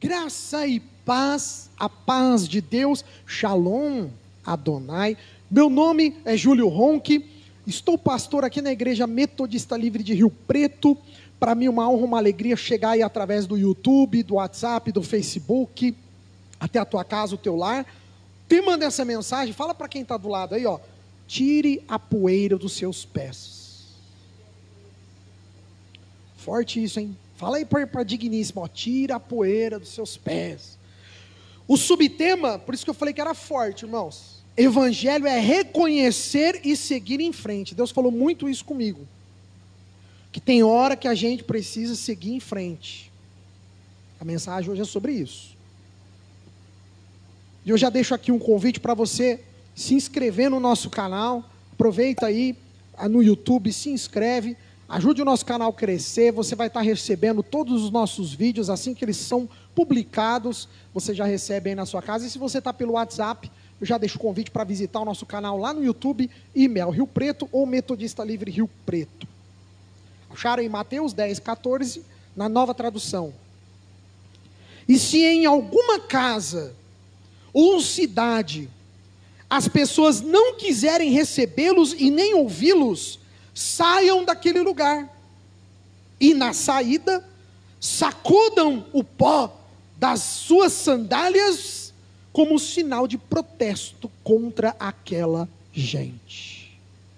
Graça e paz, a paz de Deus, Shalom Adonai. Meu nome é Júlio Ronque, estou pastor aqui na Igreja Metodista Livre de Rio Preto. Para mim uma honra, uma alegria chegar aí através do YouTube, do WhatsApp, do Facebook, até a tua casa, o teu lar. O tema dessa mensagem, fala para quem está do lado aí, ó, tire a poeira dos seus pés. Forte isso, hein? Fala aí para digníssimo, ó, tira a poeira dos seus pés. O subtema, por isso que eu falei que era forte, irmãos. Evangelho é reconhecer e seguir em frente. Deus falou muito isso comigo. Que tem hora que a gente precisa seguir em frente. A mensagem hoje é sobre isso. E eu já deixo aqui um convite para você se inscrever no nosso canal. Aproveita aí no YouTube, se inscreve. Ajude o nosso canal a crescer, você vai estar recebendo todos os nossos vídeos, assim que eles são publicados, você já recebe aí na sua casa. E se você está pelo WhatsApp, eu já deixo o convite para visitar o nosso canal lá no YouTube, IMEL Rio Preto ou Metodista Livre Rio Preto. Acharam em Mateus 10:14, na Nova Tradução. E se em alguma casa ou cidade as pessoas não quiserem recebê-los e nem ouvi-los, saiam daquele lugar, e na saída, sacudam o pó das suas sandálias, como sinal de protesto contra aquela gente.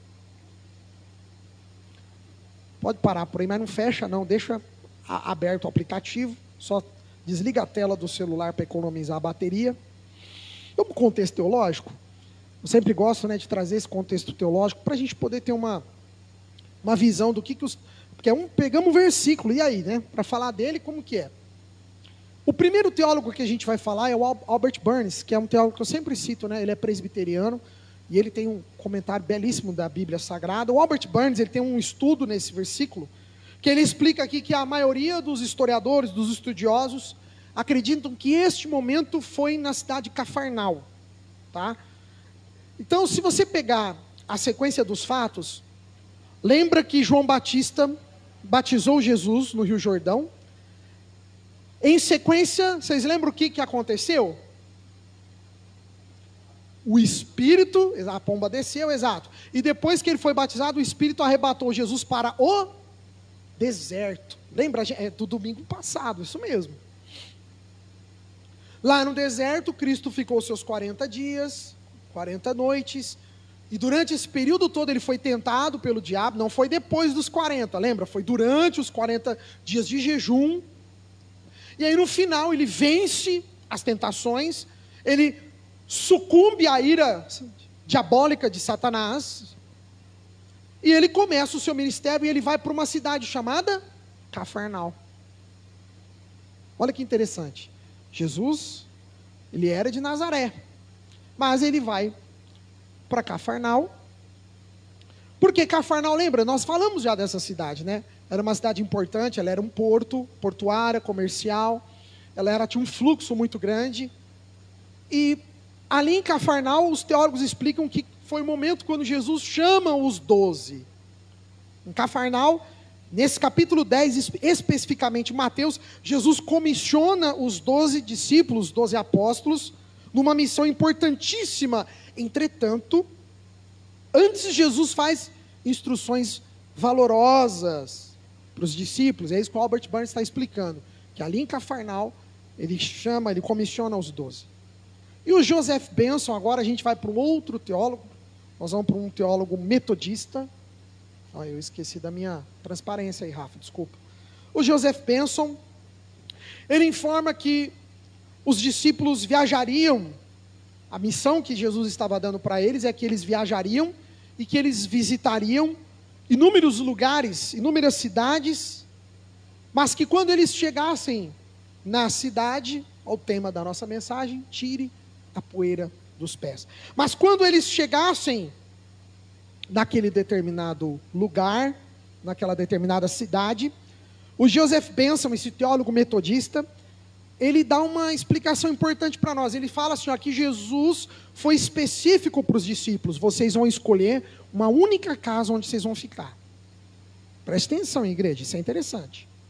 Pode parar por aí, mas não fecha não, deixa aberto o aplicativo, só desliga a tela do celular para economizar a bateria. Vamos para o contexto teológico? Eu sempre gosto, né, de trazer esse contexto teológico, para a gente poder ter uma visão do que os... Porque pegamos um versículo, e aí, né? Para falar dele, como que é? O primeiro teólogo que a gente vai falar é o Albert Barnes, que é um teólogo que eu sempre cito, né? Ele é presbiteriano, e ele tem um comentário belíssimo da Bíblia Sagrada. O Albert Barnes, ele tem um estudo nesse versículo, que ele explica aqui que a maioria dos historiadores, dos estudiosos, acreditam que este momento foi na cidade de Cafarnaum, tá? Então, se você pegar a sequência dos fatos, lembra que João Batista batizou Jesus no Rio Jordão? Em sequência, vocês lembram o que aconteceu? O Espírito, a pomba desceu, exato. E depois que ele foi batizado, o Espírito arrebatou Jesus para o deserto. Lembra? É do domingo passado, isso mesmo. Lá no deserto, Cristo ficou seus 40 dias, 40 noites. E durante esse período todo ele foi tentado pelo diabo, não foi depois dos 40, lembra? Foi durante os 40 dias de jejum. E aí no final ele vence as tentações, ele sucumbe à ira diabólica de Satanás, e ele começa o seu ministério e ele vai para uma cidade chamada Cafarnaum. Olha que interessante, Jesus, ele era de Nazaré, mas ele vai para Cafarnaum, porque Cafarnaum, lembra, nós falamos já dessa cidade, né? Era uma cidade importante, ela era um porto, portuária, comercial, tinha um fluxo muito grande, e ali em Cafarnaum, os teólogos explicam que foi o momento quando Jesus chama os 12, em Cafarnaum, nesse capítulo 10, especificamente Mateus, Jesus comissiona os 12 discípulos, 12 apóstolos, numa missão importantíssima. Entretanto, antes Jesus faz instruções valorosas para os discípulos, é isso que o Albert Barnes está explicando, que ali em Cafarnaum, ele comissiona os 12. E o Joseph Benson, agora a gente vai para um outro teólogo, nós vamos para um teólogo metodista. Eu esqueci da minha transparência aí, Rafa, desculpa. O Joseph Benson, ele informa que os discípulos viajariam, a missão que Jesus estava dando para eles é que eles viajariam e que eles visitariam inúmeros lugares, inúmeras cidades, mas que quando eles chegassem na cidade, ao tema da nossa mensagem, tire a poeira dos pés. Mas quando eles chegassem naquele determinado lugar, naquela determinada cidade, o Joseph Benson, esse teólogo metodista, ele dá uma explicação importante para nós. Ele fala assim, ó, que Jesus foi específico para os discípulos: vocês vão escolher uma única casa onde vocês vão ficar. Preste atenção, igreja, isso é interessante.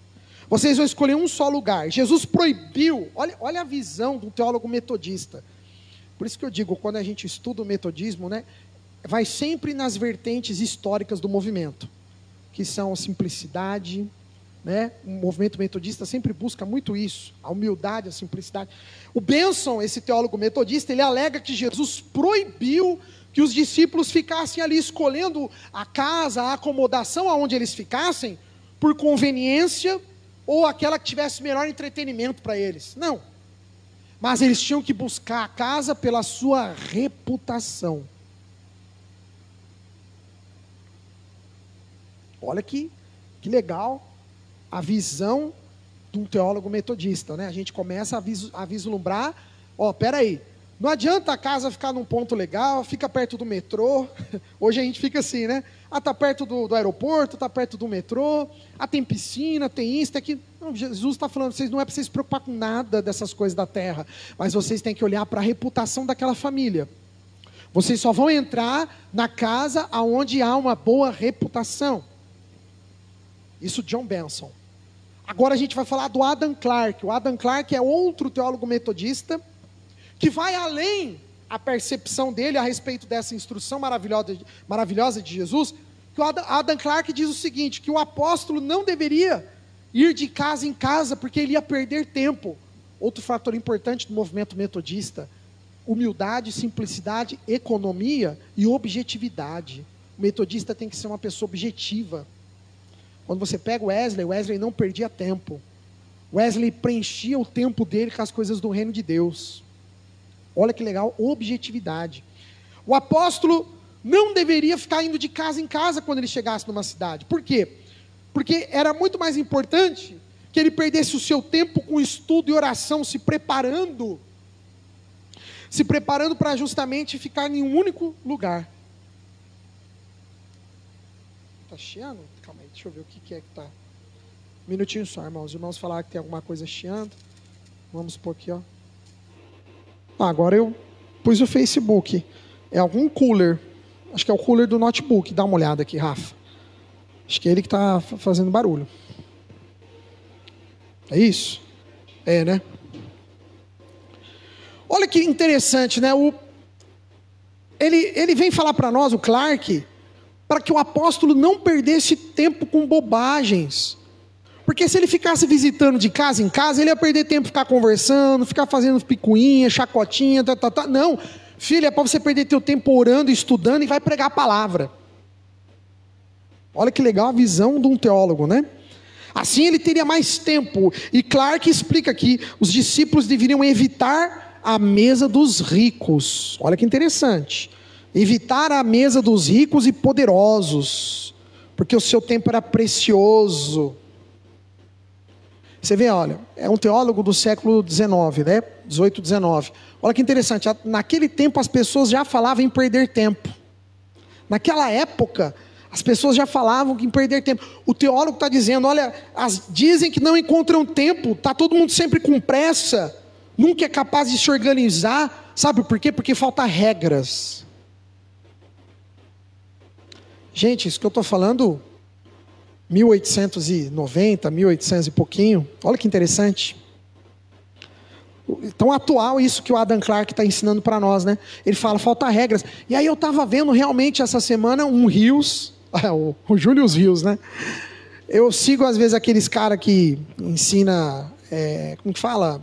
Vocês vão escolher um só lugar. Jesus proibiu, olha a visão do teólogo metodista. Por isso que eu digo, quando a gente estuda o metodismo, né, vai sempre nas vertentes históricas do movimento, que são a simplicidade, né? O movimento metodista sempre busca muito isso, a humildade, a simplicidade. O Benson, esse teólogo metodista, ele alega que Jesus proibiu que os discípulos ficassem ali escolhendo a casa, a acomodação aonde eles ficassem, por conveniência, ou aquela que tivesse melhor entretenimento para eles. Não. Mas eles tinham que buscar a casa pela sua reputação. Olha que legal a visão de um teólogo metodista, né? A gente começa a vislumbrar, peraí, não adianta a casa ficar num ponto legal, fica perto do metrô. Hoje a gente fica assim, né? Está perto do aeroporto, está perto do metrô, tem piscina, tem isso, tem aquilo. Não, Jesus está falando, não é para vocês se preocupar com nada dessas coisas da terra, mas vocês têm que olhar para a reputação daquela família. Vocês só vão entrar na casa onde há uma boa reputação. Isso John Benson. Agora a gente vai falar do Adam Clarke. O Adam Clarke é outro teólogo metodista, que vai além a percepção dele a respeito dessa instrução maravilhosa de Jesus, que o Adam Clarke diz o seguinte, que o apóstolo não deveria ir de casa em casa, porque ele ia perder tempo. Outro fator importante do movimento metodista, humildade, simplicidade, economia e objetividade. O metodista tem que ser uma pessoa objetiva. Quando você pega Wesley não perdia tempo. Wesley preenchia o tempo dele com as coisas do reino de Deus. Olha que legal, objetividade. O apóstolo não deveria ficar indo de casa em casa quando ele chegasse numa cidade. Por quê? Porque era muito mais importante que ele perdesse o seu tempo com estudo e oração, se preparando para justamente ficar em um único lugar. Está chiando? Calma aí, deixa eu ver o que é que está. Um minutinho só, irmãos. Os irmãos falaram que tem alguma coisa chiando. Vamos pôr aqui, ó. Agora eu pus o Facebook. É algum cooler. Acho que é o cooler do notebook. Dá uma olhada aqui, Rafa. Acho que é ele que está fazendo barulho. É isso? É, né? Olha que interessante, né? Ele vem falar para nós, o Clarke, para que o apóstolo não perdesse tempo com bobagens. Porque se ele ficasse visitando de casa em casa, ele ia perder tempo ficar conversando, ficar fazendo picuinha, chacotinha, Não, filho, é para você perder teu tempo orando, estudando e vai pregar a palavra. Olha que legal a visão de um teólogo, né? Assim ele teria mais tempo. E Clarke explica que os discípulos deveriam evitar a mesa dos ricos. Olha que interessante. Evitar a mesa dos ricos e poderosos, porque o seu tempo era precioso. Você vê, olha, é um teólogo do século XIX, né? 18, 19. Olha que interessante, naquele tempo as pessoas já falavam em perder tempo. Naquela época, as pessoas já falavam em perder tempo. O teólogo está dizendo, olha, dizem que não encontram tempo, está todo mundo sempre com pressa, nunca é capaz de se organizar. Sabe por quê? Porque falta regras. Gente, isso que eu estou falando, 1890, 1800 e pouquinho, olha que interessante. Tão atual isso que o Adam Clarke está ensinando para nós, né? Ele fala, falta regras. E aí eu estava vendo realmente essa semana um Rios, o Julius Rios, né? Eu sigo às vezes aqueles caras que ensina, como que fala?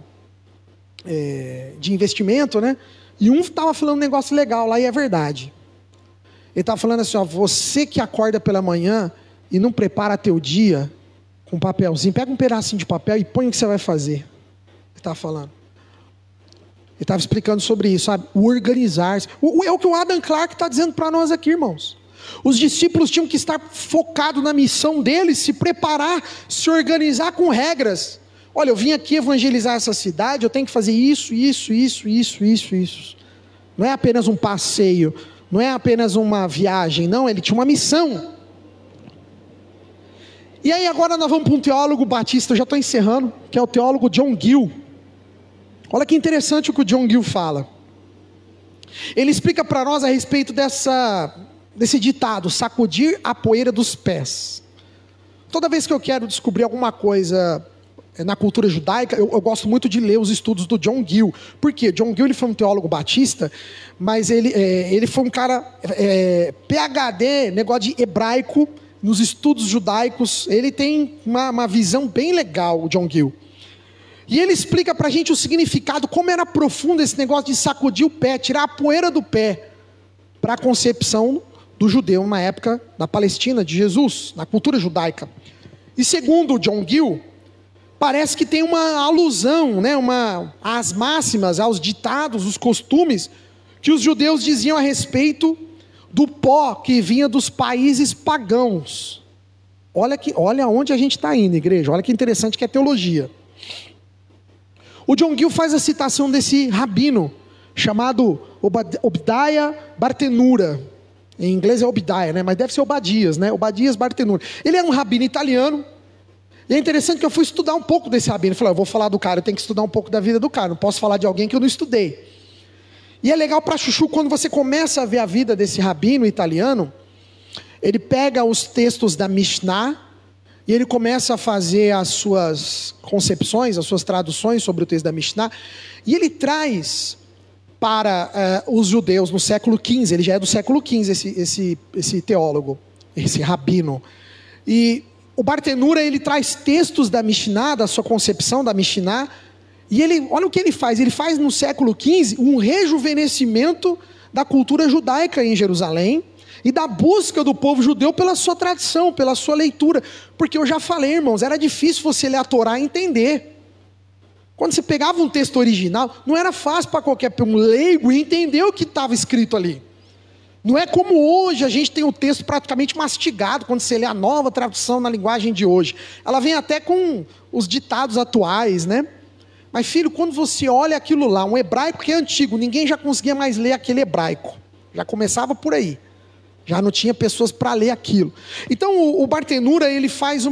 De investimento, né? E um estava falando um negócio legal lá e é verdade. Ele estava falando assim, você que acorda pela manhã e não prepara teu dia com um papelzinho, pega um pedacinho de papel e põe o que você vai fazer. Ele estava falando. Ele estava explicando sobre isso, sabe? O organizar-se. É o que o Adam Clarke está dizendo para nós aqui, irmãos. Os discípulos tinham que estar focados na missão deles, se preparar, se organizar com regras. Olha, eu vim aqui evangelizar essa cidade, eu tenho que fazer isso. Não é apenas um passeio, não é apenas uma viagem, não, ele tinha uma missão. E aí agora nós vamos para um teólogo batista, eu já estou encerrando, que é o teólogo John Gill. Olha que interessante o que o John Gill fala. Ele explica para nós a respeito desse ditado, sacudir a poeira dos pés. Toda vez que eu quero descobrir alguma coisa na cultura judaica, eu gosto muito de ler os estudos do John Gill. Por quê? John Gill ele foi um teólogo batista, mas ele foi um cara PhD, negócio de hebraico, nos estudos judaicos. Ele tem uma visão bem legal, o John Gill. E ele explica pra gente o significado, como era profundo esse negócio de sacudir o pé, tirar a poeira do pé, para a concepção do judeu na época da Palestina, de Jesus, na cultura judaica. E segundo o John Gill, parece que tem uma alusão, né, às máximas, aos ditados, os costumes que os judeus diziam a respeito do pó que vinha dos países pagãos. Olha onde a gente está indo, igreja. Olha que interessante que é teologia. O John Gill faz a citação desse rabino chamado Obadiah Bartenura. Em inglês é Obadiah, né? Mas deve ser Obadias, né? Obadias Bartenura. Ele era um rabino italiano. E é interessante que eu fui estudar um pouco desse rabino. Eu falei, eu vou falar do cara, eu tenho que estudar um pouco da vida do cara. Não posso falar de alguém que eu não estudei. E é legal para chuchu, quando você começa a ver a vida desse rabino italiano, ele pega os textos da Mishnah e ele começa a fazer as suas concepções, as suas traduções sobre o texto da Mishnah. E ele traz para os judeus no século XV, ele já é do século XV, esse teólogo, esse rabino. E o Bartenura, ele traz textos da Mishnah, da sua concepção da Mishnah, e olha o que ele faz no século XV um rejuvenescimento da cultura judaica em Jerusalém, e da busca do povo judeu pela sua tradição, pela sua leitura, porque eu já falei, irmãos, era difícil você ler a Torá e entender. Quando você pegava um texto original, não era fácil para qualquer um leigo entender o que estava escrito ali. Não é como hoje, a gente tem o texto praticamente mastigado, quando você lê a nova tradução na linguagem de hoje. Ela vem até com os ditados atuais, né? Mas filho, quando você olha aquilo lá, um hebraico que é antigo, ninguém já conseguia mais ler aquele hebraico. Já começava por aí. Já não tinha pessoas para ler aquilo. Então o Bartenura, ele faz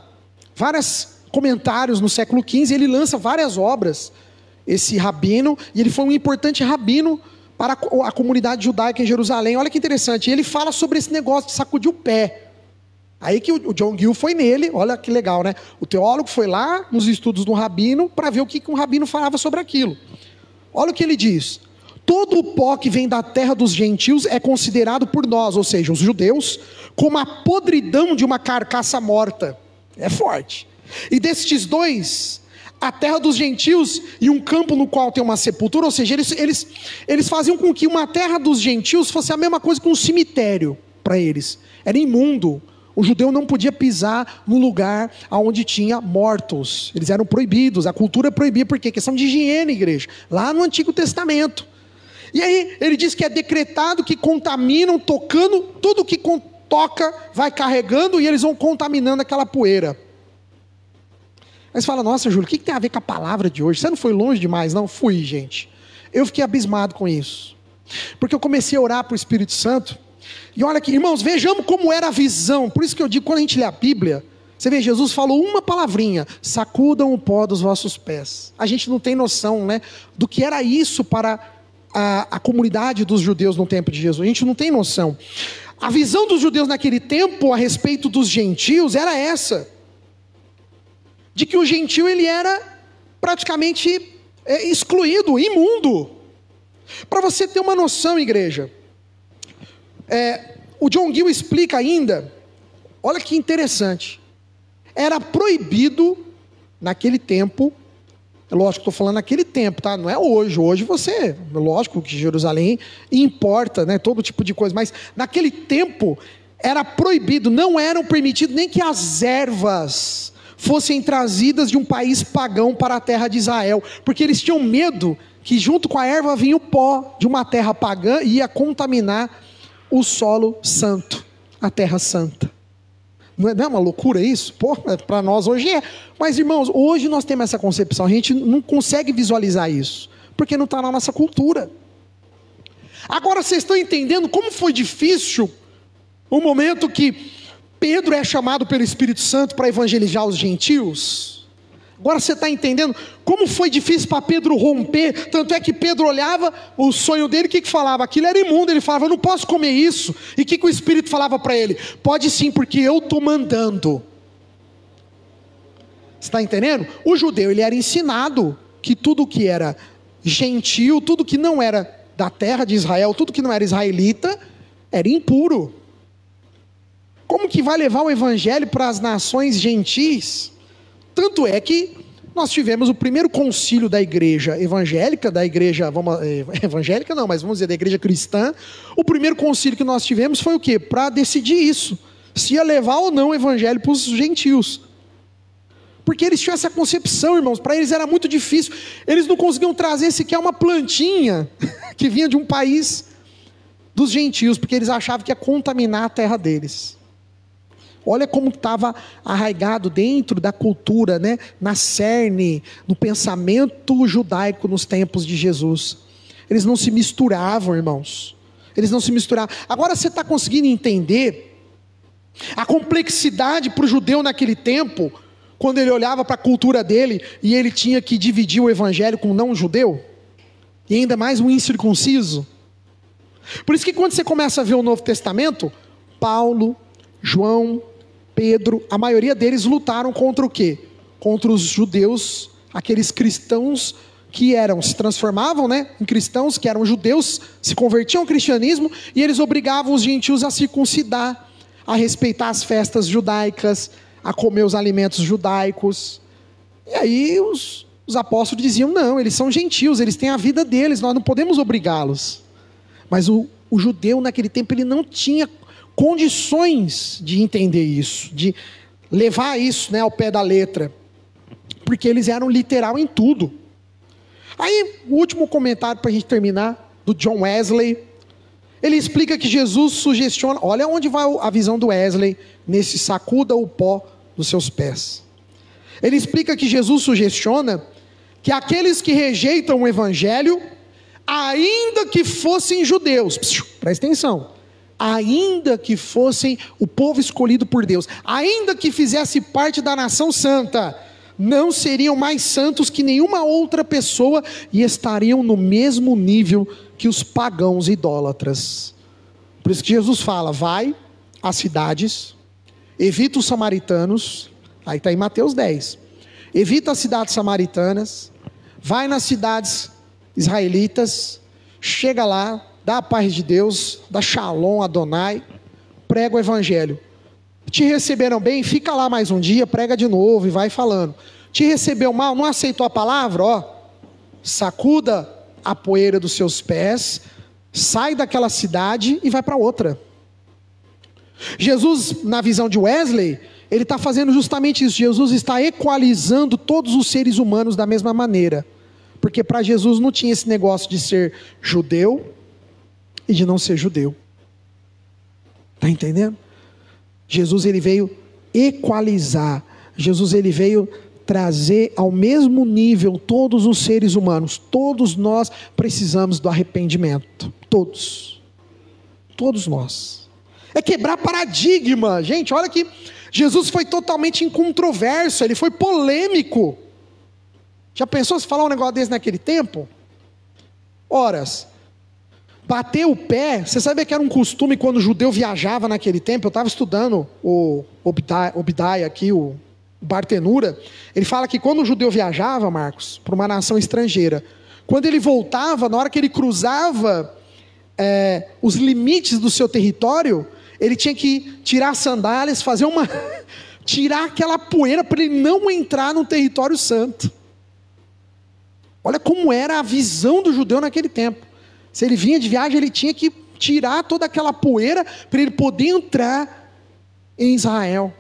vários comentários no século XV, ele lança várias obras, esse rabino, e ele foi um importante rabino para a comunidade judaica em Jerusalém. Olha que interessante, ele fala sobre esse negócio de sacudir o pé. Aí que o John Gill foi nele, olha que legal, né? O teólogo foi lá nos estudos do rabino para ver o que um rabino falava sobre aquilo. Olha o que ele diz: todo o pó que vem da terra dos gentios é considerado por nós, ou seja, os judeus, como a podridão de uma carcaça morta. É forte. E destes dois, a terra dos gentios e um campo no qual tem uma sepultura, ou seja, eles faziam com que uma terra dos gentios fosse a mesma coisa que um cemitério para eles. Era imundo. O judeu não podia pisar no lugar onde tinha mortos. Eles eram proibidos, a cultura proibia, por quê? Questão de higiene, igreja. Lá no Antigo Testamento. E aí ele diz que é decretado que contaminam, tocando, tudo que toca vai carregando e eles vão contaminando aquela poeira. Aí você fala, nossa Júlio, o que tem a ver com a palavra de hoje? Você não foi longe demais? Não, fui, gente. Eu fiquei abismado com isso. Porque eu comecei a orar para o Espírito Santo. E olha aqui, irmãos, vejamos como era a visão. Por isso que eu digo, quando a gente lê a Bíblia, você vê, Jesus falou uma palavrinha: sacudam o pó dos vossos pés. A gente não tem noção, né, do que era isso para a comunidade dos judeus no tempo de Jesus. A gente não tem noção. A visão dos judeus naquele tempo a respeito dos gentios era essa: de que o gentio ele era praticamente excluído, imundo. Para você ter uma noção, igreja, o John Gill explica ainda, olha que interessante, era proibido naquele tempo, lógico que estou falando naquele tempo, tá? Não é hoje, lógico que Jerusalém importa, né, todo tipo de coisa, mas naquele tempo era proibido, não eram permitidos nem que as ervas fossem trazidas de um país pagão para a terra de Israel, porque eles tinham medo que junto com a erva vinha o pó de uma terra pagã e ia contaminar o solo santo, a terra santa. Não é uma loucura isso? Para nós hoje é. Mas irmãos, hoje nós temos essa concepção, a gente não consegue visualizar isso, porque não está na nossa cultura. Agora vocês estão entendendo como foi difícil o momento que Pedro é chamado pelo Espírito Santo para evangelizar os gentios? Agora você está entendendo como foi difícil para Pedro romper? Tanto é que Pedro olhava o sonho dele, o que falava? Aquilo era imundo, ele falava, eu não posso comer isso. E o que o Espírito falava para ele? Pode sim, porque eu estou mandando. Você está entendendo? O judeu, ele era ensinado que tudo que era gentil, tudo que não era da terra de Israel, tudo que não era israelita, era impuro. Como que vai levar o evangelho para as nações gentis? Tanto é que nós tivemos o primeiro concílio da igreja evangélica, evangélica não, mas vamos dizer da igreja cristã. O primeiro concílio que nós tivemos foi o quê? Para decidir isso, se ia levar ou não o evangelho para os gentios. Porque eles tinham essa concepção, irmãos, para eles era muito difícil, eles não conseguiam trazer sequer uma plantinha que vinha de um país dos gentios, porque eles achavam que ia contaminar a terra deles. Olha como estava arraigado dentro da cultura, né? Na cerne, no pensamento judaico nos tempos de Jesus. Eles não se misturavam, irmãos. Eles não se misturavam. Agora você está conseguindo entender a complexidade para o judeu naquele tempo, quando ele olhava para a cultura dele e ele tinha que dividir o evangelho com um não-judeu? E ainda mais um incircunciso. Por isso que quando você começa a ver o Novo Testamento, Paulo, João, Pedro, a maioria deles lutaram contra o quê? Contra os judeus, aqueles cristãos que se transformavam, né, em cristãos, que eram judeus, se convertiam ao cristianismo, e eles obrigavam os gentios a circuncidar, a respeitar as festas judaicas, a comer os alimentos judaicos. E aí os apóstolos diziam, não, eles são gentios, eles têm a vida deles, nós não podemos obrigá-los. Mas o judeu naquele tempo, ele não tinha condições de entender isso, de levar isso, né, ao pé da letra, porque eles eram literal em tudo. Aí, o último comentário para a gente terminar, do John Wesley, ele explica que Jesus sugestiona, olha onde vai a visão do Wesley, nesse sacuda o pó dos seus pés. Ele explica que Jesus sugestiona que aqueles que rejeitam o evangelho, ainda que fossem judeus, presta atenção, ainda que fossem o povo escolhido por Deus, ainda que fizesse parte da nação santa, não seriam mais santos que nenhuma outra pessoa e estariam no mesmo nível que os pagãos idólatras. Por isso que Jesus fala, vai às cidades, evita os samaritanos, aí está em Mateus 10, evita as cidades samaritanas, vai nas cidades israelitas, chega lá, dá a paz de Deus, dá Shalom, Adonai, prega o evangelho. Te receberam bem, fica lá mais um dia, prega de novo e vai falando. Te recebeu mal, não aceitou a palavra? Ó, sacuda a poeira dos seus pés, sai daquela cidade e vai para outra. Jesus, na visão de Wesley, ele está fazendo justamente isso. Jesus está equalizando todos os seres humanos da mesma maneira, porque para Jesus não tinha esse negócio de ser judeu e de não ser judeu. Está entendendo? Jesus, ele veio equalizar. Jesus, ele veio trazer ao mesmo nível todos os seres humanos. Todos nós precisamos do arrependimento. Todos nós. É quebrar paradigma. Gente, olha que Jesus foi totalmente incontroverso, ele foi polêmico. Já pensou se falar um negócio desse naquele tempo? Horas. Bater o pé, você sabia que era um costume quando o judeu viajava naquele tempo? Eu estava estudando o Obadiah aqui, o Bartenura. Ele fala que quando o judeu viajava, Marcos, para uma nação estrangeira, quando ele voltava, na hora que ele cruzava os limites do seu território, ele tinha que tirar as sandálias, tirar aquela poeira para ele não entrar no território santo. Olha como era a visão do judeu naquele tempo. Se ele vinha de viagem, ele tinha que tirar toda aquela poeira para ele poder entrar em Israel.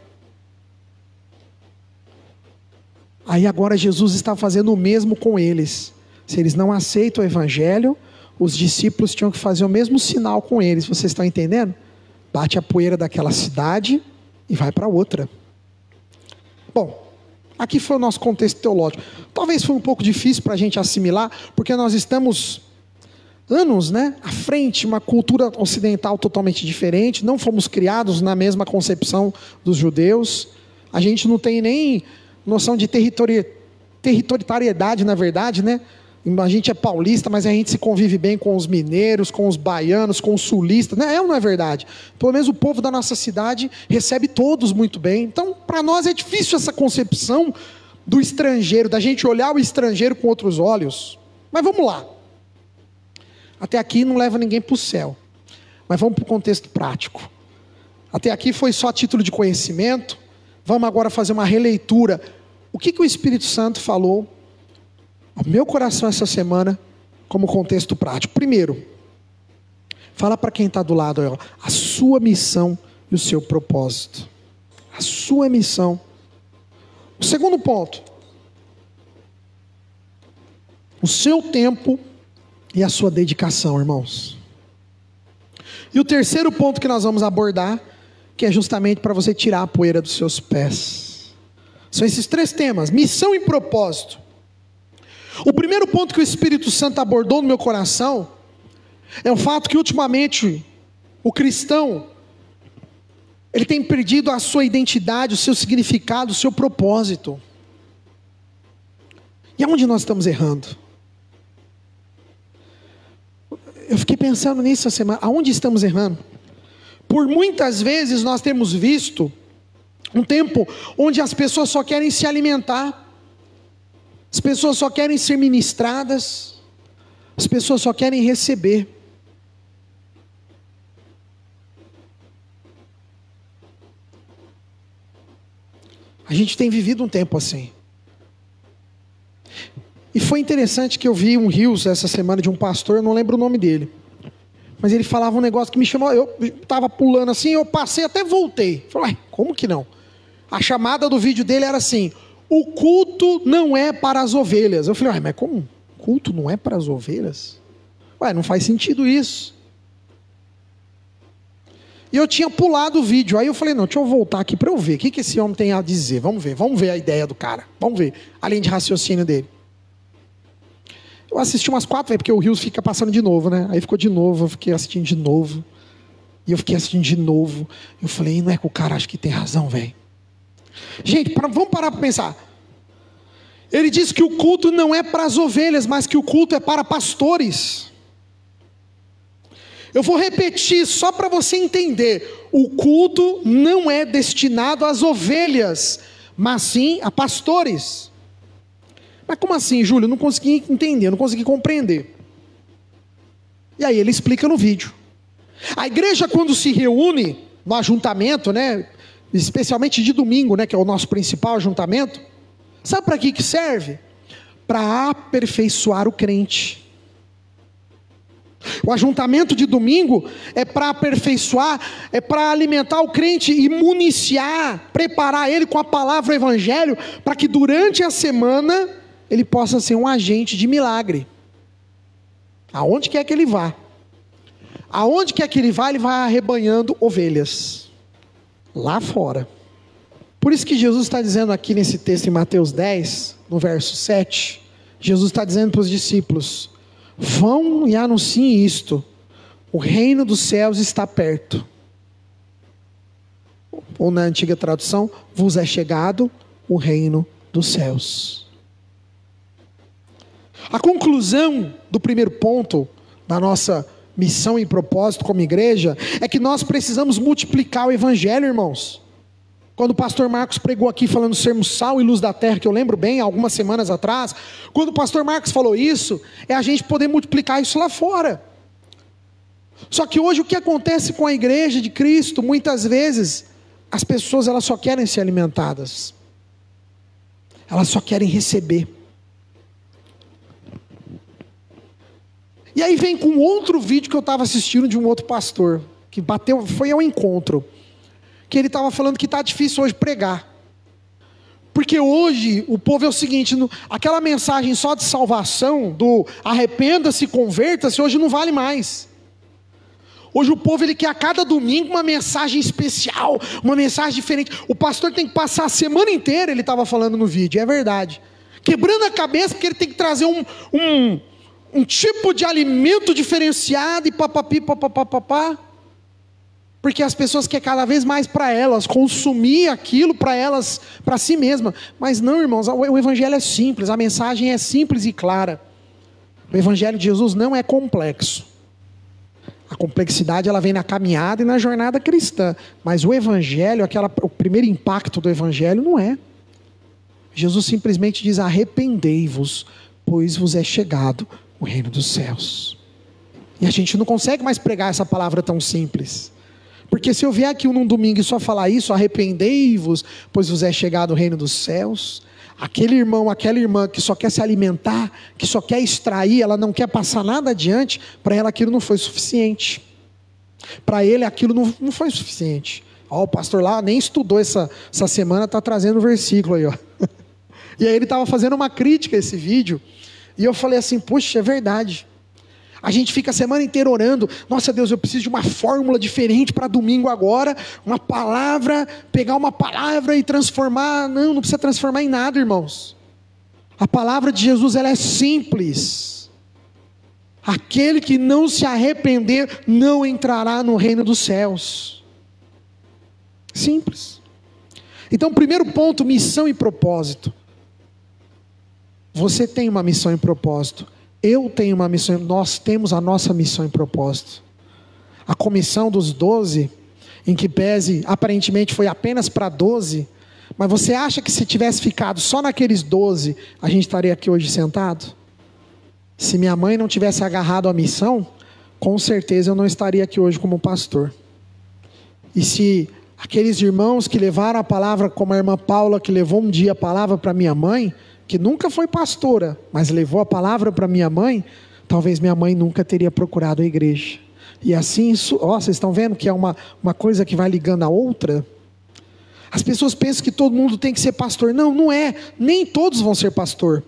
Aí agora Jesus está fazendo o mesmo com eles. Se eles não aceitam o evangelho, os discípulos tinham que fazer o mesmo sinal com eles. Vocês estão entendendo? Bate a poeira daquela cidade e vai para outra. Bom, aqui foi o nosso contexto teológico. Talvez foi um pouco difícil para a gente assimilar, porque nós estamos anos, né, à frente, uma cultura ocidental totalmente diferente, não fomos criados na mesma concepção dos judeus, a gente não tem nem noção de territorialidade, na verdade, né? A gente é paulista, mas a gente se convive bem com os mineiros, com os baianos, com os sulistas, né? É ou não é verdade? Pelo menos o povo da nossa cidade recebe todos muito bem. Então, para nós é difícil essa concepção, do estrangeiro, da gente olhar o estrangeiro com outros olhos. Mas vamos lá. Até aqui não leva ninguém para o céu. Mas vamos para o contexto prático. Até aqui foi só título de conhecimento. Vamos agora fazer uma releitura. O que o Espírito Santo falou ao meu coração essa semana como contexto prático? Primeiro, fala para quem está do lado aí, ó, a sua missão e o seu propósito. A sua missão. O segundo ponto, o seu tempo e a sua dedicação, irmãos. E o terceiro ponto que nós vamos abordar, que é justamente para você tirar a poeira dos seus pés. São esses três temas: missão e propósito. O primeiro ponto que o Espírito Santo abordou no meu coração é o fato que ultimamente o cristão, ele tem perdido a sua identidade, o seu significado, o seu propósito. E aonde nós estamos errando? Eu fiquei pensando nisso essa semana. Aonde estamos errando? Por muitas vezes nós temos visto um tempo onde as pessoas só querem se alimentar, as pessoas só querem ser ministradas, as pessoas só querem receber. A gente tem vivido um tempo assim. E foi interessante que eu vi um Reels essa semana de um pastor, eu não lembro o nome dele. Mas ele falava um negócio que me chamou, eu estava pulando assim, eu passei até voltei. Falei, como que não? A chamada do vídeo dele era assim: o culto não é para as ovelhas. Eu falei, mas como? Culto não é para as ovelhas? Não faz sentido isso. E eu tinha pulado o vídeo. Aí eu falei, não, deixa eu voltar aqui para eu ver. O que esse homem tem a dizer? Vamos ver a ideia do cara. Vamos ver, além de raciocínio dele. Eu assisti umas 4 vezes, porque o Rios fica passando de novo, né? Aí ficou de novo, eu fiquei assistindo de novo. E eu fiquei assistindo de novo. Eu falei, não é que o cara acha que tem razão, velho. Gente, vamos parar para pensar. Ele diz que o culto não é para as ovelhas, mas que o culto é para pastores. Eu vou repetir só para você entender. O culto não é destinado às ovelhas, mas sim a pastores. Mas como assim, Júlio? Eu não consegui entender, não consegui compreender. E aí ele explica no vídeo. A igreja, quando se reúne no ajuntamento, né, especialmente de domingo, né, que é o nosso principal ajuntamento, sabe para que serve? Para aperfeiçoar o crente. O ajuntamento de domingo é para aperfeiçoar, é para alimentar o crente e municiar, preparar ele com a palavra, o evangelho, para que durante a semana ele possa ser um agente de milagre. Aonde quer que ele vá. Aonde quer que ele vai arrebanhando ovelhas. Lá fora. Por isso que Jesus está dizendo aqui nesse texto em Mateus 10, no verso 7, Jesus está dizendo para os discípulos: vão e anunciem isto, o reino dos céus está perto. Ou na antiga tradução, vos é chegado o reino dos céus. A conclusão do primeiro ponto da nossa missão e propósito como igreja é que nós precisamos multiplicar o evangelho, irmãos. Quando o pastor Marcos pregou aqui falando sermos sal e luz da terra, que eu lembro bem, algumas semanas atrás, quando o pastor Marcos falou isso, é a gente poder multiplicar isso lá fora. Só que hoje o que acontece com a igreja de Cristo, muitas vezes, as pessoas elas só querem ser alimentadas. Elas só querem receber. E aí vem com outro vídeo que eu estava assistindo de um outro pastor, que foi ao encontro, que ele estava falando que está difícil hoje pregar. Porque hoje o povo é o seguinte, aquela mensagem só de salvação, do arrependa-se, converta-se, hoje não vale mais. Hoje o povo ele quer a cada domingo uma mensagem especial, uma mensagem diferente. O pastor tem que passar a semana inteira, ele estava falando no vídeo, é verdade, quebrando a cabeça, porque ele tem que trazer um tipo de alimento diferenciado e papapi, papapá. Porque as pessoas querem cada vez mais para elas, consumir aquilo para elas, para si mesmas. Mas não, irmãos, o evangelho é simples, a mensagem é simples e clara. O evangelho de Jesus não é complexo. A complexidade ela vem na caminhada e na jornada cristã. Mas o evangelho, o primeiro impacto do evangelho não é. Jesus simplesmente diz: arrependei-vos, pois vos é chegado o reino dos céus. E a gente não consegue mais pregar essa palavra tão simples. Porque se eu vier aqui num domingo e só falar isso, arrependei-vos, pois vos é chegado o reino dos céus, aquele irmão, aquela irmã que só quer se alimentar, que só quer extrair, ela não quer passar nada adiante, para ela aquilo não foi suficiente. Para ele aquilo não foi suficiente. Ó, o pastor lá nem estudou essa semana, está trazendo o versículo aí, ó. E aí ele estava fazendo uma crítica a esse vídeo, e eu falei assim: puxa, é verdade. A gente fica a semana inteira orando: nossa Deus, eu preciso de uma fórmula diferente para domingo agora, uma palavra, pegar uma palavra e transformar. Não precisa transformar em nada, irmãos. A palavra de Jesus, ela é simples. Aquele que não se arrepender não entrará no reino dos céus. Simples. Então, primeiro ponto: missão e propósito. Você tem uma missão e propósito. Eu tenho uma missão, nós temos a nossa missão e propósito. A comissão dos 12, em que pese, aparentemente foi apenas para 12, mas você acha que se tivesse ficado só naqueles 12, a gente estaria aqui hoje sentado? Se minha mãe não tivesse agarrado a missão, com certeza eu não estaria aqui hoje como pastor. E se aqueles irmãos que levaram a palavra, como a irmã Paula, que levou um dia a palavra para minha mãe, que nunca foi pastora, mas levou a palavra para minha mãe, talvez minha mãe nunca teria procurado a igreja. E assim, vocês estão vendo que é uma coisa que vai ligando a outra? As pessoas pensam que todo mundo tem que ser pastor. Não, não é. Nem todos vão ser pastor.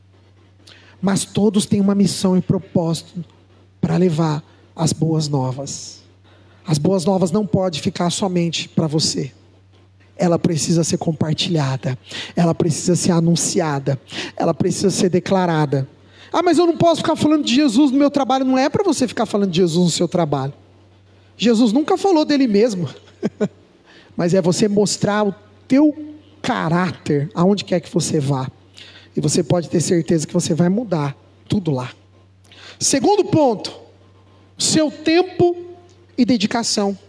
Mas todos têm uma missão e propósito para levar as boas novas. As boas novas não podem ficar somente para você. Ela precisa ser compartilhada, ela precisa ser anunciada, ela precisa ser declarada. Ah, mas eu não posso ficar falando de Jesus no meu trabalho. Não é para você ficar falando de Jesus no seu trabalho. Jesus nunca falou dele mesmo. Mas é você mostrar o teu caráter aonde quer que você vá. E você pode ter certeza que você vai mudar tudo lá. Segundo ponto: seu tempo e dedicação.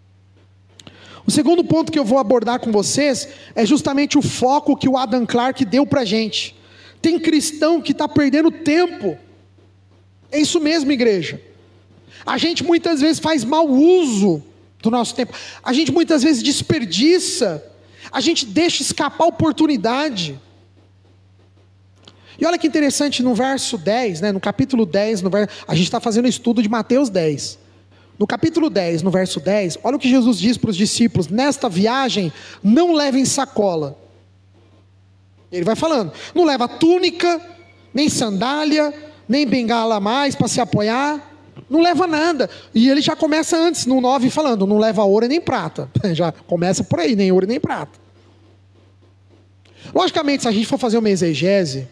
O segundo ponto que eu vou abordar com vocês é justamente o foco que o Adam Clarke deu para a gente. Tem cristão que está perdendo tempo. É isso mesmo, igreja. A gente muitas vezes faz mau uso do nosso tempo. A gente muitas vezes desperdiça. A gente deixa escapar a oportunidade. E olha que interessante, no verso 10, no capítulo 10, a gente está fazendo estudo de Mateus 10. No capítulo 10, no verso 10, olha o que Jesus diz para os discípulos: nesta viagem não levem sacola. Ele vai falando: não leva túnica, nem sandália, nem bengala a mais para se apoiar, não leva nada. E ele já começa antes, no 9, falando: não leva ouro nem prata. Já começa por aí, nem ouro nem prata. Logicamente, se a gente for fazer uma exegese,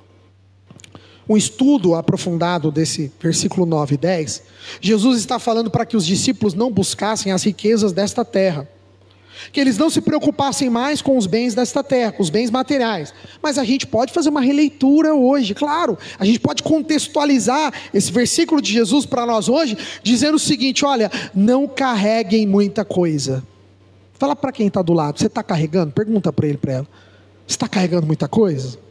um estudo aprofundado desse versículo 9 e 10, Jesus está falando para que os discípulos não buscassem as riquezas desta terra, que eles não se preocupassem mais com os bens desta terra, com os bens materiais. Mas a gente pode fazer uma releitura hoje, claro, a gente pode contextualizar esse versículo de Jesus para nós hoje, dizendo o seguinte: olha, não carreguem muita coisa. Fala para quem está do lado: você está carregando? Pergunta para ele, para ela: você está carregando muita coisa?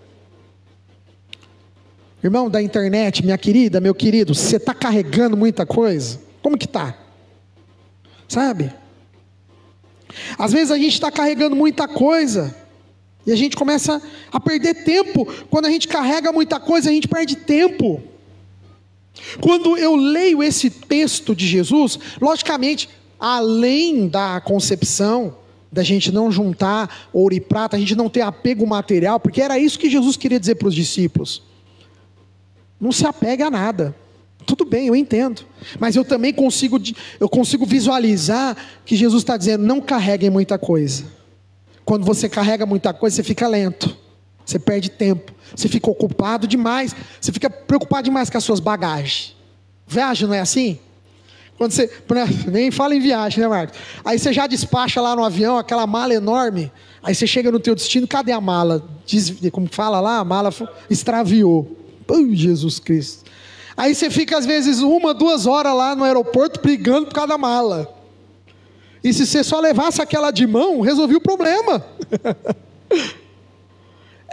Irmão da internet, minha querida, meu querido, você está carregando muita coisa? Como que está? Sabe? Às vezes a gente está carregando muita coisa, e a gente começa a perder tempo. Quando a gente carrega muita coisa, a gente perde tempo. Quando eu leio esse texto de Jesus, logicamente, além da concepção da gente não juntar ouro e prata, a gente não ter apego material, porque era isso que Jesus queria dizer para os discípulos. Não se apega a nada. Tudo bem, eu entendo. Mas eu também consigo visualizar que Jesus está dizendo: não carreguem muita coisa. Quando você carrega muita coisa, você fica lento. Você perde tempo. Você fica ocupado demais. Você fica preocupado demais com as suas bagagens. Viagem não é assim? Quando você, nem fala em viagem, né, Marcos? Aí você já despacha lá no avião aquela mala enorme. Aí você chega no teu destino, cadê a mala? Como fala lá, a mala extraviou. Jesus Cristo. Aí você fica às vezes 1, 2 horas lá no aeroporto brigando por causa da mala. E se você só levasse aquela de mão, resolvia o problema.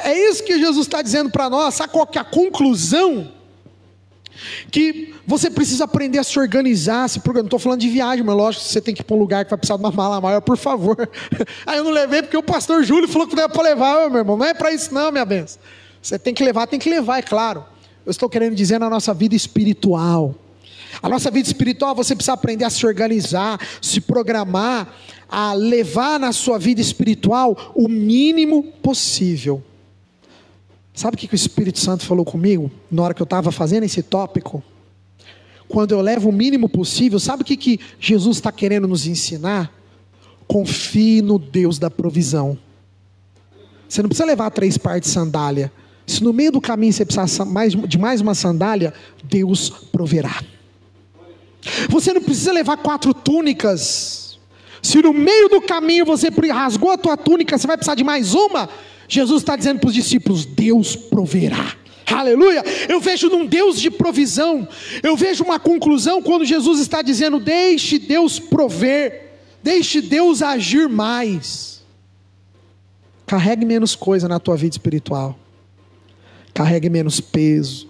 É isso que Jesus está dizendo para nós. Sabe qual que é a conclusão? Que você precisa aprender a se organizar, se programar. Não estou falando de viagem, mas lógico, você tem que ir para um lugar que vai precisar de uma mala maior, por favor. Aí eu não levei porque o pastor Júlio falou que não era para levar. Meu irmão, não é para isso não, minha benção. Você tem que levar, é claro. Eu estou querendo dizer na nossa vida espiritual. A nossa vida espiritual, você precisa aprender a se organizar, se programar, a levar na sua vida espiritual o mínimo possível. Sabe o que o Espírito Santo falou comigo na hora que eu estava fazendo esse tópico? Quando eu levo o mínimo possível, sabe o que Jesus está querendo nos ensinar? Confie no Deus da provisão. Você não precisa levar 3 pares de sandália. Se no meio do caminho você precisar de mais uma sandália, Deus proverá. Você não precisa levar 4 túnicas. Se no meio do caminho você rasgou a tua túnica, você vai precisar de mais uma. Jesus está dizendo para os discípulos: Deus proverá. Aleluia. Eu vejo num Deus de provisão. Eu vejo uma conclusão quando Jesus está dizendo: deixe Deus prover, deixe Deus agir mais. Carregue menos coisa na tua vida espiritual. Carregue menos peso.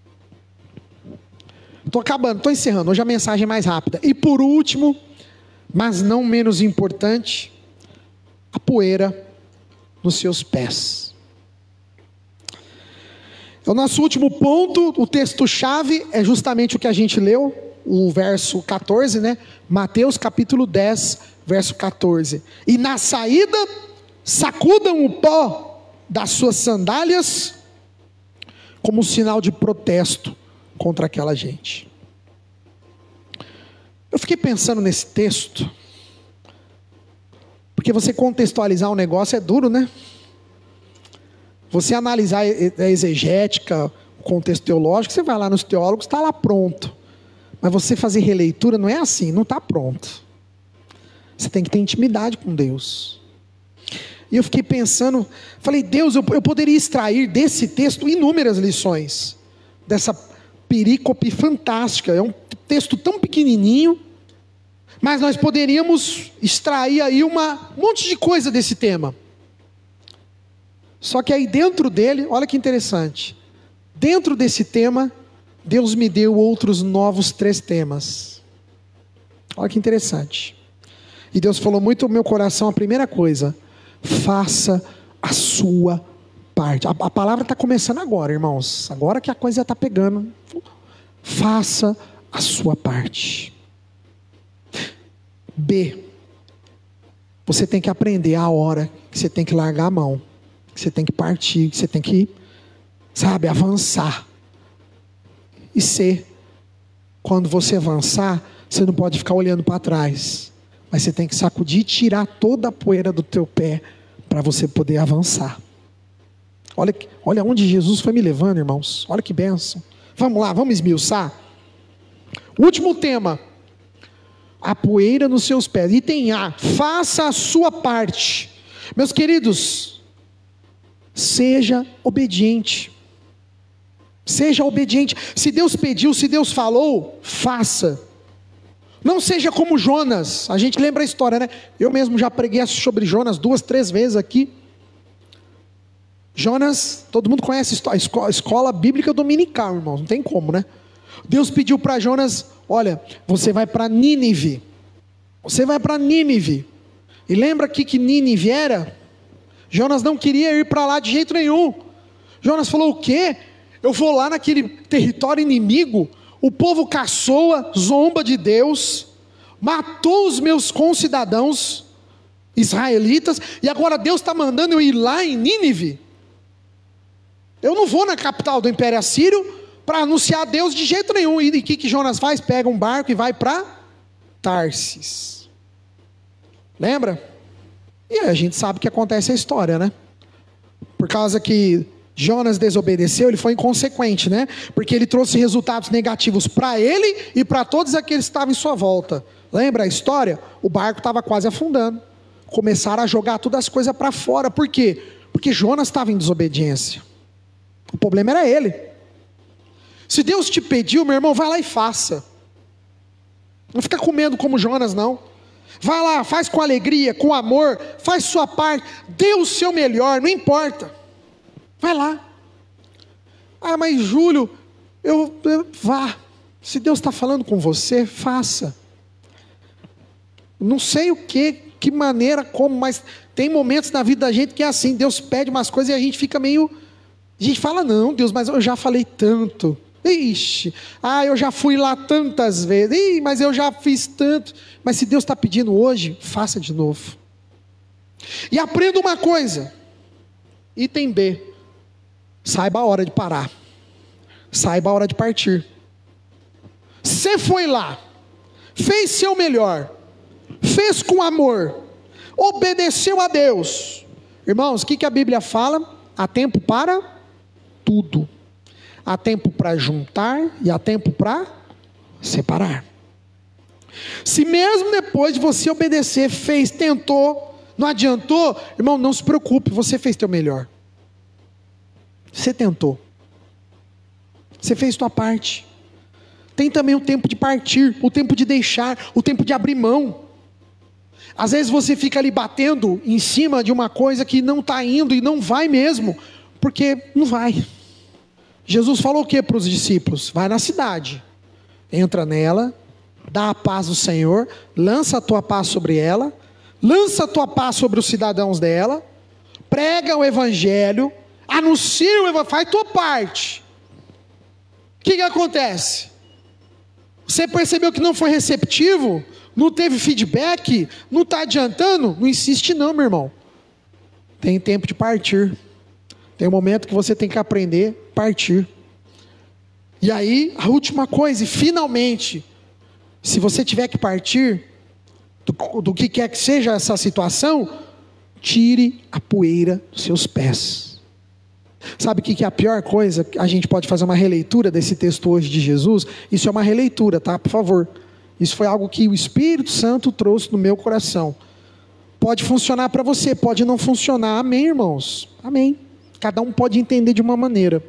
Estou acabando, estou encerrando. Hoje a mensagem é mais rápida. E por último, mas não menos importante, a poeira nos seus pés. O nosso último ponto, o texto-chave, é justamente o que a gente leu, o verso 14, né? Mateus capítulo 10, verso 14. E na saída, sacudam o pó das suas sandálias, como sinal de protesto contra aquela gente. Eu fiquei pensando nesse texto, porque você contextualizar um negócio é duro, né? Você analisar a exegética, o contexto teológico, você vai lá nos teólogos, está lá pronto. Mas você fazer releitura não é assim, não está pronto. Você tem que ter intimidade com Deus. E eu fiquei pensando, falei: Deus, eu poderia extrair desse texto inúmeras lições, dessa perícope fantástica. É um texto tão pequenininho, mas nós poderíamos extrair aí um monte de coisa desse tema. Só que aí dentro dele, olha que interessante, dentro desse tema, Deus me deu outros novos 3 temas. Olha que interessante. E Deus falou muito no meu coração, a primeira coisa: faça a sua parte. A palavra está começando agora, irmãos. Agora que a coisa está pegando. Faça a sua parte. B. Você tem que aprender a hora que você tem que largar a mão, que você tem que partir, que você tem que, avançar. E C. Quando você avançar, você não pode ficar olhando para trás, mas você tem que sacudir e tirar toda a poeira do teu pé para você poder avançar. Olha onde Jesus foi me levando, irmãos. Olha que bênção. Vamos lá, vamos esmiuçar. Último tema: a poeira nos seus pés. Item A: faça a sua parte. Meus queridos, seja obediente. Seja obediente. Se Deus pediu, se Deus falou, faça. Não seja como Jonas. A gente lembra a história, né? Eu mesmo já preguei sobre Jonas 2, 3 vezes aqui. Jonas, todo mundo conhece a escola bíblica dominical, irmãos, não tem como, né? Deus pediu para Jonas: olha, você vai para Nínive. Você vai para Nínive. E lembra que Nínive era? Jonas não queria ir para lá de jeito nenhum. Jonas falou: o quê? Eu vou lá naquele território inimigo, o povo caçoa, zomba de Deus, matou os meus concidadãos israelitas, e agora Deus está mandando eu ir lá em Nínive? Eu não vou na capital do Império Assírio para anunciar a Deus de jeito nenhum. E o que Jonas faz? Pega um barco e vai para Tarsis. Lembra? E aí a gente sabe que acontece a história, né? Por causa que Jonas desobedeceu, ele foi inconsequente, né? Porque ele trouxe resultados negativos para ele e para todos aqueles que estavam em sua volta. Lembra a história? O barco estava quase afundando. Começaram a jogar todas as coisas para fora. Por quê? Porque Jonas estava em desobediência. O problema era ele. Se Deus te pediu, meu irmão, vai lá e faça. Não fica com medo como Jonas, não. Vai lá, faz com alegria, com amor, faz sua parte, dê o seu melhor, não importa. Vai lá. Ah, mas Júlio, vá. Se Deus está falando com você, faça. Não sei que maneira, como, mas tem momentos na vida da gente que é assim, Deus pede umas coisas e a gente fica meio... A gente fala, não, Deus, mas eu já falei tanto. Ixi, eu já fui lá tantas vezes. Mas eu já fiz tanto. Mas se Deus está pedindo hoje, faça de novo. E aprenda uma coisa. Item B. Saiba a hora de parar. Saiba a hora de partir. Você foi lá, fez seu melhor, fez com amor, obedeceu a Deus. Irmãos, o que a Bíblia fala? Há tempo para tudo. Há tempo para juntar e há tempo para separar. Se mesmo depois de você obedecer, fez, tentou, não adiantou, irmão, não se preocupe, você fez teu melhor. Você tentou. Você fez tua parte. Tem também o tempo de partir, o tempo de deixar, o tempo de abrir mão. Às vezes você fica ali batendo em cima de uma coisa que não está indo e não vai mesmo, porque não vai. Jesus falou o que para os discípulos? Vai na cidade, entra nela, dá a paz do Senhor, lança a tua paz sobre ela, lança a tua paz sobre os cidadãos dela, prega o evangelho, anuncia o evangelho, faz tua parte. O que acontece? Você percebeu que não foi receptivo? Não teve feedback? Não está adiantando? Não insiste não, meu irmão. Tem tempo de partir. Tem um momento que você tem que aprender a partir. E aí, a última coisa, e finalmente, se você tiver que partir, do que quer que seja essa situação, tire a poeira dos seus pés. Sabe o que é a pior coisa? A gente pode fazer uma releitura desse texto hoje de Jesus. Isso é uma releitura, tá? Por favor. Isso foi algo que o Espírito Santo trouxe no meu coração. Pode funcionar para você, pode não funcionar. Amém, irmãos? Amém. Cada um pode entender de uma maneira.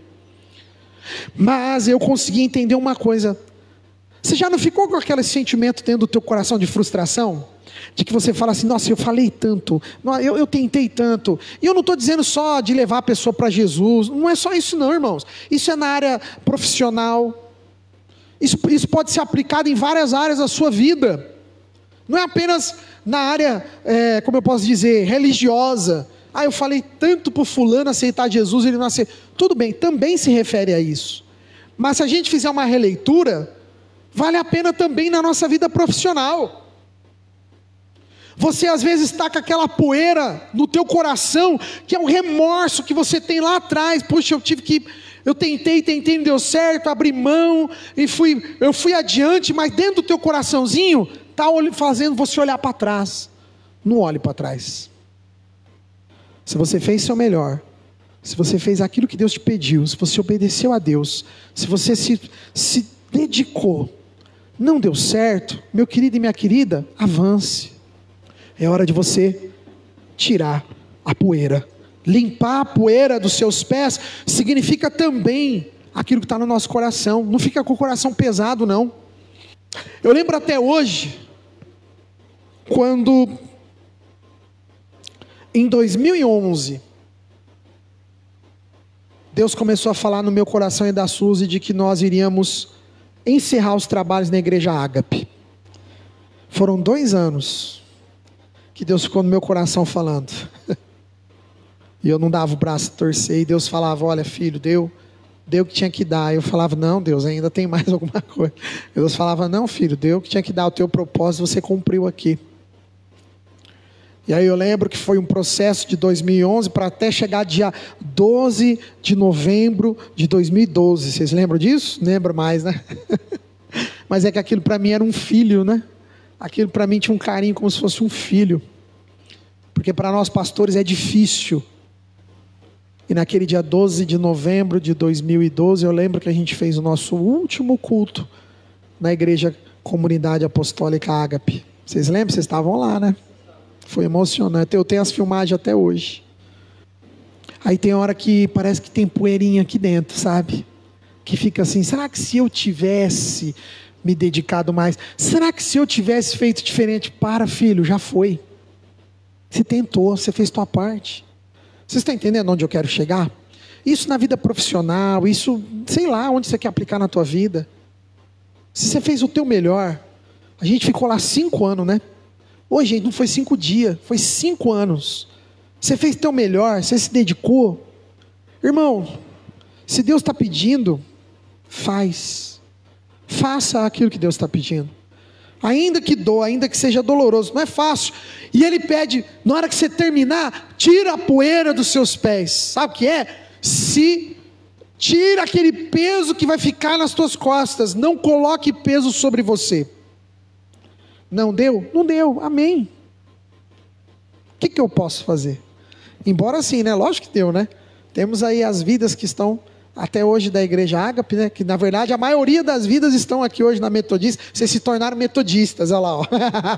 Mas eu consegui entender uma coisa. Você já não ficou com aquele sentimento dentro do teu coração de frustração? De que você fala assim, nossa, eu falei tanto, eu tentei tanto. E eu não estou dizendo só de levar a pessoa para Jesus. Não é só isso não, irmãos. Isso é na área profissional. Isso pode ser aplicado em várias áreas da sua vida. Não é apenas na área, como eu posso dizer, religiosa. Eu falei tanto para o fulano aceitar Jesus, ele não aceitou. Tudo bem, também se refere a isso. Mas se a gente fizer uma releitura, vale a pena também na nossa vida profissional. Você às vezes está com aquela poeira no teu coração, que é um remorso que você tem lá atrás. Puxa, eu tentei, não deu certo, abri mão, eu fui adiante, mas dentro do teu coraçãozinho, está fazendo você olhar para trás. Não olhe para trás. Se você fez seu melhor, se você fez aquilo que Deus te pediu, se você obedeceu a Deus, se você se dedicou, não deu certo, meu querido e minha querida, avance. É hora de você tirar a poeira. Limpar a poeira dos seus pés significa também aquilo que está no nosso coração. Não fica com o coração pesado, não. Eu lembro até hoje, quando em 2011, Deus começou a falar no meu coração e da Suzy de que nós iríamos encerrar os trabalhos na igreja Ágape. Foram 2 anos que Deus ficou no meu coração falando. E eu não dava o braço a torcer. E Deus falava, olha filho, deu o que tinha que dar. Eu falava, não Deus, ainda tem mais alguma coisa. Deus falava, não filho, deu o que tinha que dar. O teu propósito você cumpriu aqui. E aí eu lembro que foi um processo de 2011 para até chegar dia 12 de novembro de 2012. Vocês lembram disso? Lembra mais, né? Mas é que aquilo para mim era um filho, né? Aquilo para mim tinha um carinho como se fosse um filho. Porque para nós pastores é difícil. E naquele dia 12 de novembro de 2012, eu lembro que a gente fez o nosso último culto na igreja Comunidade Apostólica Ágape. Vocês lembram? Vocês estavam lá, né? Foi emocionante. Eu tenho as filmagens até hoje. Aí tem hora que parece que tem poeirinha aqui dentro, sabe? Que fica assim, será que se eu tivesse me dedicado mais? Será que se eu tivesse feito diferente? Para, filho, já foi. Você tentou, você fez tua parte. Vocês estão entendendo onde eu quero chegar? isso na vida profissional, isso, sei lá, onde você quer aplicar na tua vida. Se você fez o teu melhor, a gente ficou lá 5 anos, né? Hoje, gente, não foi 5 dias, foi 5 anos. Você fez o teu melhor, você se dedicou. Irmão, se Deus está pedindo, faça aquilo que Deus está pedindo. Ainda que doa, ainda que seja doloroso, não é fácil. E Ele pede, na hora que você terminar, tira a poeira dos seus pés. Sabe o que é? Tira aquele peso que vai ficar nas tuas costas. Não coloque peso sobre você. Não deu? Não deu, amém. O que eu posso fazer? Embora sim, né? Lógico que deu, né? Temos aí as vidas que estão até hoje da igreja Ágape, né? Que na verdade a maioria das vidas estão aqui hoje na Metodista. Vocês se tornaram metodistas, olha lá, ó.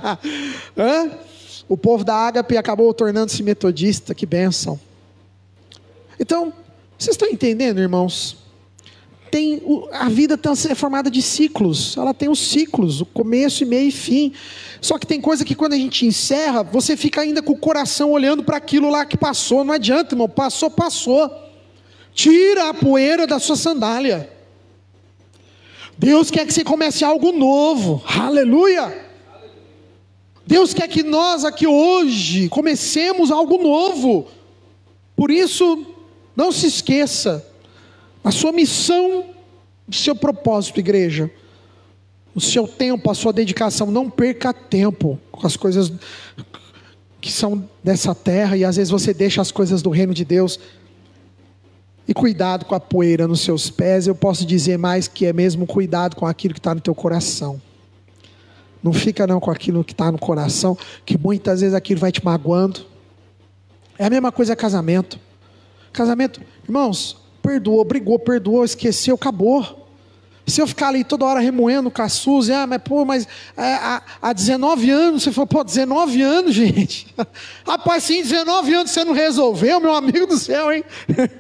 O povo da Ágape acabou tornando-se metodista, que bênção. Então, vocês estão entendendo, irmãos? A vida é formada de ciclos, ela tem os ciclos, o começo, meio e fim. Só que tem coisa que quando a gente encerra, você fica ainda com o coração olhando para aquilo lá que passou. Não adianta, irmão, passou. Tira a poeira da sua sandália. Deus quer que você comece algo novo, aleluia. Deus quer que nós aqui hoje comecemos algo novo. Por isso, não se esqueça, a sua missão, o seu propósito, igreja, o seu tempo, a sua dedicação. Não perca tempo com as coisas que são dessa terra, e às vezes você deixa as coisas do reino de Deus. E cuidado com a poeira nos seus pés. Eu posso dizer mais que é mesmo cuidado com aquilo que está no teu coração. Não fica não com aquilo que está no coração, que muitas vezes aquilo vai te magoando. É a mesma coisa casamento. Casamento, irmãos, perdoou, brigou, perdoou, esqueceu, acabou. Se eu ficar ali toda hora remoendo com a Suzy, há 19 anos, você falou, 19 anos, gente. Rapaz, sim, 19 anos você não resolveu, meu amigo do céu, hein?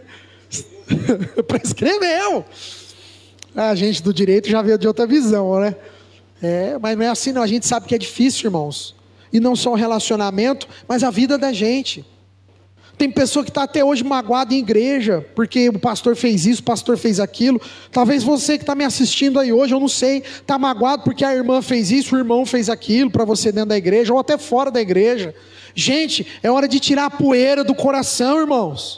Prescreveu. A gente do direito já veio de outra visão, né? Mas não é assim não, a gente sabe que é difícil, irmãos. E não só o relacionamento, mas a vida da gente. Tem pessoa que está até hoje magoada em igreja, porque o pastor fez isso, o pastor fez aquilo. Talvez você que está me assistindo aí hoje, eu não sei, está magoado porque a irmã fez isso, o irmão fez aquilo para você dentro da igreja, ou até fora da igreja. Gente, é hora de tirar a poeira do coração, irmãos.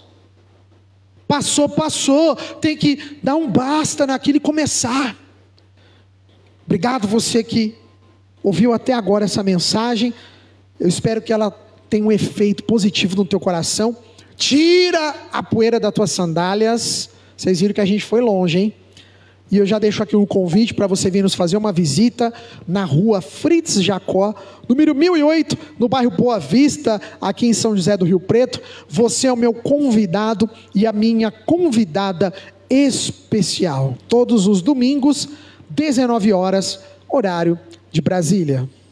Passou, tem que dar um basta naquilo e começar. Obrigado você que ouviu até agora essa mensagem. Eu espero que ela tenha um efeito positivo no teu coração. Tira a poeira das tuas sandálias. Vocês viram que a gente foi longe, hein? E eu já deixo aqui um convite para você vir nos fazer uma visita na rua Fritz Jacó, número 1008, no bairro Boa Vista, aqui em São José do Rio Preto. Você é o meu convidado e a minha convidada especial. Todos os domingos, 19 horas, horário de Brasília.